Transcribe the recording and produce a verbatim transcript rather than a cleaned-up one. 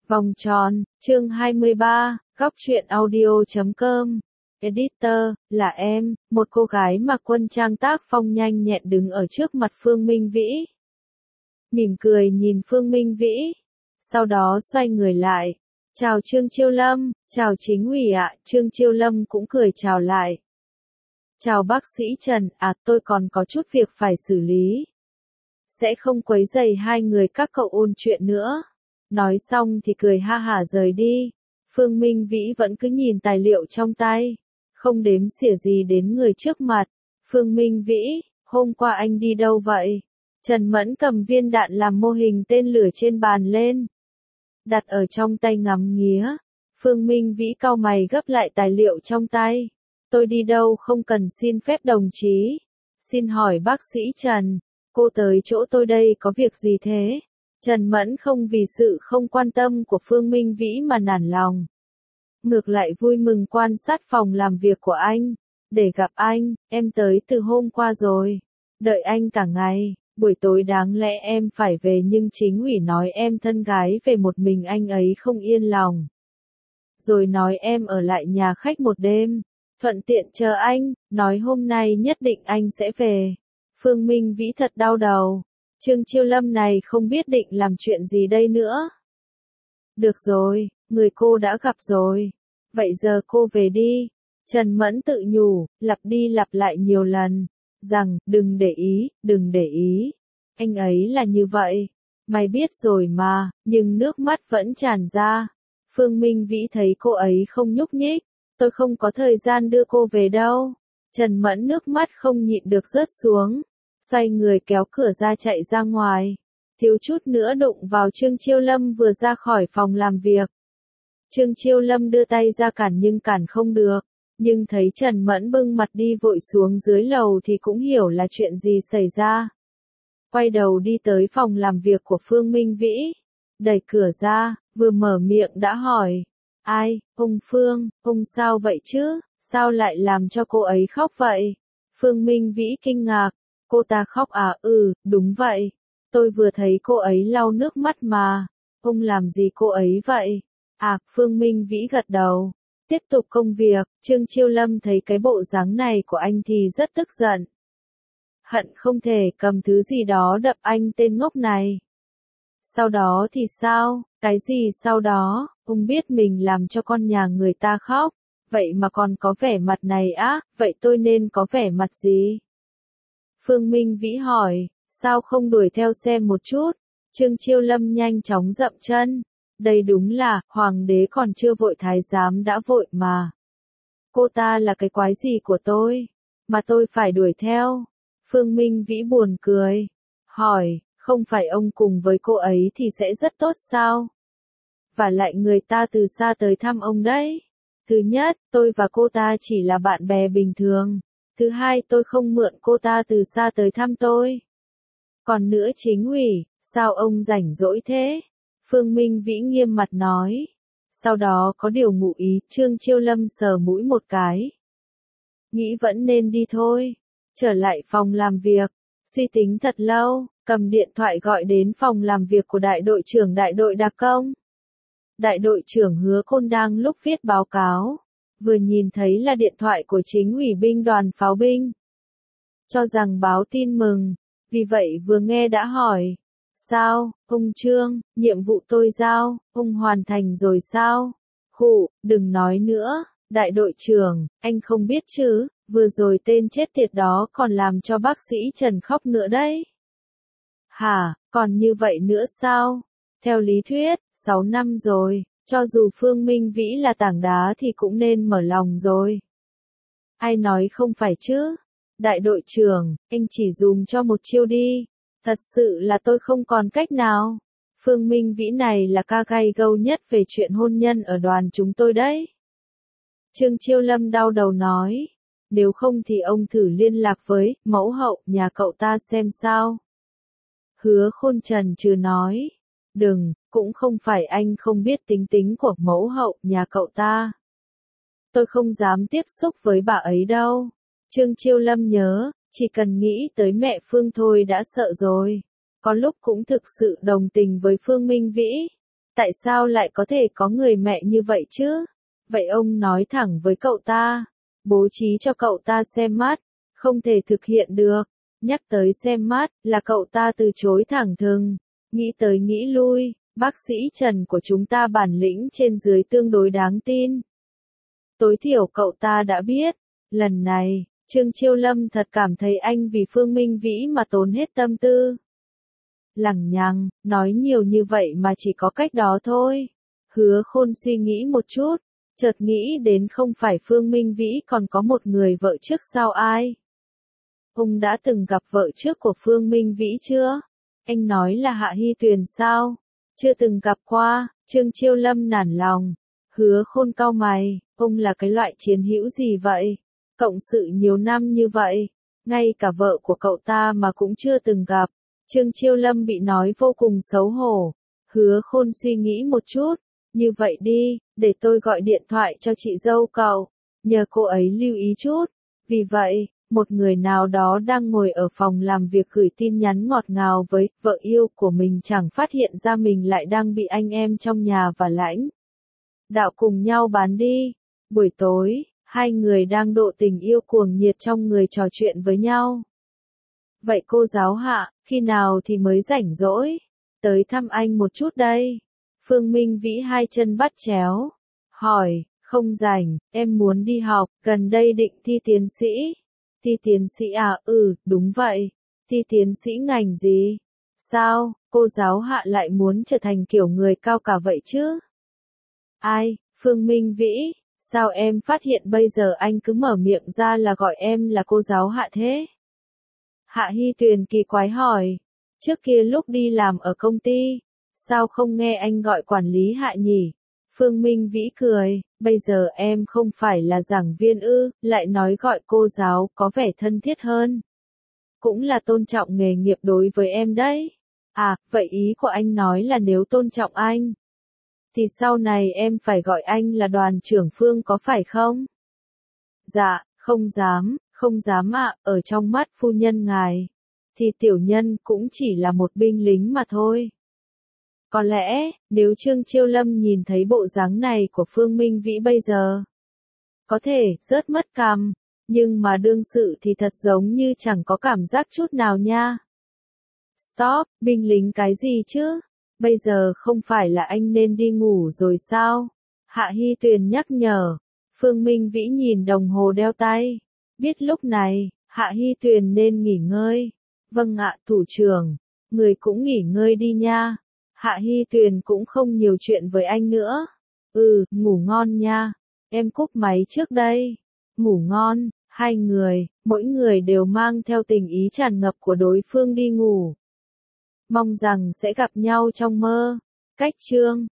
Vòng tròn, chương hai mươi ba, góc truyện audio chấm com. Editor, là em, một cô gái mặc quân trang tác phong nhanh nhẹn đứng ở trước mặt Phương Minh Vĩ. Mỉm cười nhìn Phương Minh Vĩ. Sau đó xoay người lại. Chào Trương Chiêu Lâm, chào chính ủy ạ, Trương Chiêu Lâm cũng cười chào lại. Chào bác sĩ Trần, à tôi còn có chút việc phải xử lý. Sẽ không quấy rầy hai người các cậu ôn chuyện nữa. Nói xong thì cười ha hả rời đi. Phương Minh Vĩ vẫn cứ nhìn tài liệu trong tay. Không đếm xỉa gì đến người trước mặt. Phương Minh Vĩ, hôm qua anh đi đâu vậy? Trần Mẫn cầm viên đạn làm mô hình tên lửa trên bàn lên. Đặt ở trong tay ngắm nghía. Phương Minh Vĩ cau mày gấp lại tài liệu trong tay. Tôi đi đâu không cần xin phép đồng chí. Xin hỏi bác sĩ Trần, cô tới chỗ tôi đây có việc gì thế? Trần Mẫn không vì sự không quan tâm của Phương Minh Vĩ mà nản lòng. Ngược lại vui mừng quan sát phòng làm việc của anh. Để gặp anh, em tới từ hôm qua rồi. Đợi anh cả ngày, buổi tối đáng lẽ em phải về nhưng chính ủy nói em thân gái về một mình anh ấy không yên lòng. Rồi nói em ở lại nhà khách một đêm, thuận tiện chờ anh, nói hôm nay nhất định anh sẽ về. Phương Minh Vĩ thật đau đầu. Trương Chiêu Lâm này không biết định làm chuyện gì đây nữa. Được rồi, người cô đã gặp rồi. Vậy giờ cô về đi. Trần Mẫn tự nhủ, lặp đi lặp lại nhiều lần. Rằng, đừng để ý, đừng để ý. Anh ấy là như vậy. Mày biết rồi mà, nhưng nước mắt vẫn tràn ra. Phương Minh Vĩ thấy cô ấy không nhúc nhích. Tôi không có thời gian đưa cô về đâu. Trần Mẫn nước mắt không nhịn được rớt xuống. Xoay người kéo cửa ra chạy ra ngoài. Thiếu chút nữa đụng vào Trương Chiêu Lâm vừa ra khỏi phòng làm việc. Trương Chiêu Lâm đưa tay ra cản nhưng cản không được. Nhưng thấy Trần Mẫn bưng mặt đi vội xuống dưới lầu thì cũng hiểu là chuyện gì xảy ra. Quay đầu đi tới phòng làm việc của Phương Minh Vĩ. Đẩy cửa ra, vừa mở miệng đã hỏi. Ai, ông Phương, ông sao vậy chứ? Sao lại làm cho cô ấy khóc vậy? Phương Minh Vĩ kinh ngạc. Cô ta khóc à? Ừ, đúng vậy. Tôi vừa thấy cô ấy lau nước mắt mà. Ông làm gì cô ấy vậy? À, Phương Minh Vĩ gật đầu. Tiếp tục công việc, Trương Chiêu Lâm thấy cái bộ dáng này của anh thì rất tức giận. Hận không thể cầm thứ gì đó đập anh tên ngốc này. Sau đó thì sao? Cái gì sau đó? Ông biết mình làm cho con nhà người ta khóc. Vậy mà còn có vẻ mặt này á, vậy tôi nên có vẻ mặt gì? Phương Minh Vĩ hỏi, sao không đuổi theo xem một chút? Trương Chiêu Lâm nhanh chóng dậm chân. Đây đúng là, hoàng đế còn chưa vội thái giám đã vội mà. Cô ta là cái quái gì của tôi? Mà tôi phải đuổi theo. Phương Minh Vĩ buồn cười. Hỏi, không phải ông cùng với cô ấy thì sẽ rất tốt sao? Và lại người ta từ xa tới thăm ông đấy. Thứ nhất, tôi và cô ta chỉ là bạn bè bình thường. Thứ hai, tôi không mượn cô ta từ xa tới thăm tôi. Còn nữa chính ủy, sao ông rảnh rỗi thế? Phương Minh Vĩ nghiêm mặt nói. Sau đó có điều ngụ ý, Trương Chiêu Lâm sờ mũi một cái. Nghĩ vẫn nên đi thôi. Trở lại phòng làm việc, suy tính thật lâu, cầm điện thoại gọi đến phòng làm việc của đại đội trưởng đại đội đặc công. Đại đội trưởng Hứa Côn đang lúc viết báo cáo. Vừa nhìn thấy là điện thoại của chính ủy binh đoàn pháo binh. Cho rằng báo tin mừng, vì vậy vừa nghe đã hỏi. Sao, ông Trương, nhiệm vụ tôi giao, ông hoàn thành rồi sao? Khụ, đừng nói nữa, đại đội trưởng, anh không biết chứ, vừa rồi tên chết tiệt đó còn làm cho bác sĩ Trần khóc nữa đấy. Hả, còn như vậy nữa sao? Theo lý thuyết, sáu năm rồi. Cho dù Phương Minh Vĩ là tảng đá thì cũng nên mở lòng rồi. Ai nói không phải chứ? Đại đội trưởng, anh chỉ dùng cho một chiêu đi. Thật sự là tôi không còn cách nào. Phương Minh Vĩ này là ca gai gâu nhất về chuyện hôn nhân ở đoàn chúng tôi đấy. Trương Chiêu Lâm đau đầu nói. Nếu không thì ông thử liên lạc với mẫu hậu nhà cậu ta xem sao. Hứa Khôn Trần chưa nói. Đừng, cũng không phải anh không biết tính tính của mẫu hậu nhà cậu ta. Tôi không dám tiếp xúc với bà ấy đâu. Trương Chiêu Lâm nhớ, chỉ cần nghĩ tới mẹ Phương thôi đã sợ rồi. Có lúc cũng thực sự đồng tình với Phương Minh Vĩ. Tại sao lại có thể có người mẹ như vậy chứ? Vậy ông nói thẳng với cậu ta, bố trí cho cậu ta xem mắt, không thể thực hiện được. Nhắc tới xem mắt, là cậu ta từ chối thẳng thừng. Nghĩ tới nghĩ lui, bác sĩ Trần của chúng ta bản lĩnh trên dưới tương đối đáng tin. Tối thiểu cậu ta đã biết. Lần này, Trương Chiêu Lâm thật cảm thấy anh vì Phương Minh Vĩ mà tốn hết tâm tư. Lằng nhằng, nói nhiều như vậy mà chỉ có cách đó thôi. Hứa Khôn suy nghĩ một chút, chợt nghĩ đến không phải Phương Minh Vĩ còn có một người vợ trước sao ai. Ông đã từng gặp vợ trước của Phương Minh Vĩ chưa? Anh nói là Hạ Hy Tuyền sao? Chưa từng gặp qua. Trương Chiêu Lâm nản lòng. Hứa Khôn cau mày, ông là cái loại chiến hữu gì vậy? Cộng sự nhiều năm như vậy, ngay cả vợ của cậu ta mà cũng chưa từng gặp. Trương Chiêu Lâm bị nói vô cùng xấu hổ. Hứa Khôn suy nghĩ một chút, như vậy đi, để tôi gọi điện thoại cho chị dâu cậu, nhờ cô ấy lưu ý chút. Vì vậy, một người nào đó đang ngồi ở phòng làm việc gửi tin nhắn ngọt ngào với vợ yêu của mình chẳng phát hiện ra mình lại đang bị anh em trong nhà và lãnh đạo cùng nhau bán đi. Buổi tối, hai người đang độ tình yêu cuồng nhiệt trong người trò chuyện với nhau. Vậy cô giáo Hạ, khi nào thì mới rảnh rỗi? Tới thăm anh một chút đây. Phương Minh Vĩ hai chân bắt chéo. Hỏi, không rảnh, em muốn đi học, gần đây định thi tiến sĩ. Thi tiến sĩ à, ừ, đúng vậy. Thi tiến sĩ ngành gì? Sao, cô giáo Hạ lại muốn trở thành kiểu người cao cả vậy chứ? Ai, Phương Minh Vĩ, sao em phát hiện bây giờ anh cứ mở miệng ra là gọi em là cô giáo Hạ thế? Hạ Hy Tuyền kỳ quái hỏi, trước kia lúc đi làm ở công ty, sao không nghe anh gọi quản lý Hạ nhỉ? Phương Minh Vĩ cười, bây giờ em không phải là giảng viên ư, lại nói gọi cô giáo có vẻ thân thiết hơn. Cũng là tôn trọng nghề nghiệp đối với em đấy. À, vậy ý của anh nói là nếu tôn trọng anh, thì sau này em phải gọi anh là đoàn trưởng Phương có phải không? Dạ, không dám, không dám ạ, ở trong mắt phu nhân ngài, thì tiểu nhân cũng chỉ là một binh lính mà thôi. Có lẽ, nếu Trương Chiêu Lâm nhìn thấy bộ dáng này của Phương Minh Vĩ bây giờ, có thể rớt mất cằm, nhưng mà đương sự thì thật giống như chẳng có cảm giác chút nào nha. Stop, binh lính cái gì chứ? Bây giờ không phải là anh nên đi ngủ rồi sao? Hạ Hy Tuyền nhắc nhở. Phương Minh Vĩ nhìn đồng hồ đeo tay. Biết lúc này, Hạ Hy Tuyền nên nghỉ ngơi. Vâng ạ, thủ trưởng. Người cũng nghỉ ngơi đi nha. Hạ Hy Tuyền cũng không nhiều chuyện với anh nữa. Ừ, ngủ ngon nha. Em cúp máy trước đây. Ngủ ngon. Hai người, mỗi người đều mang theo tình ý tràn ngập của đối phương đi ngủ. Mong rằng sẽ gặp nhau trong mơ. Cách chương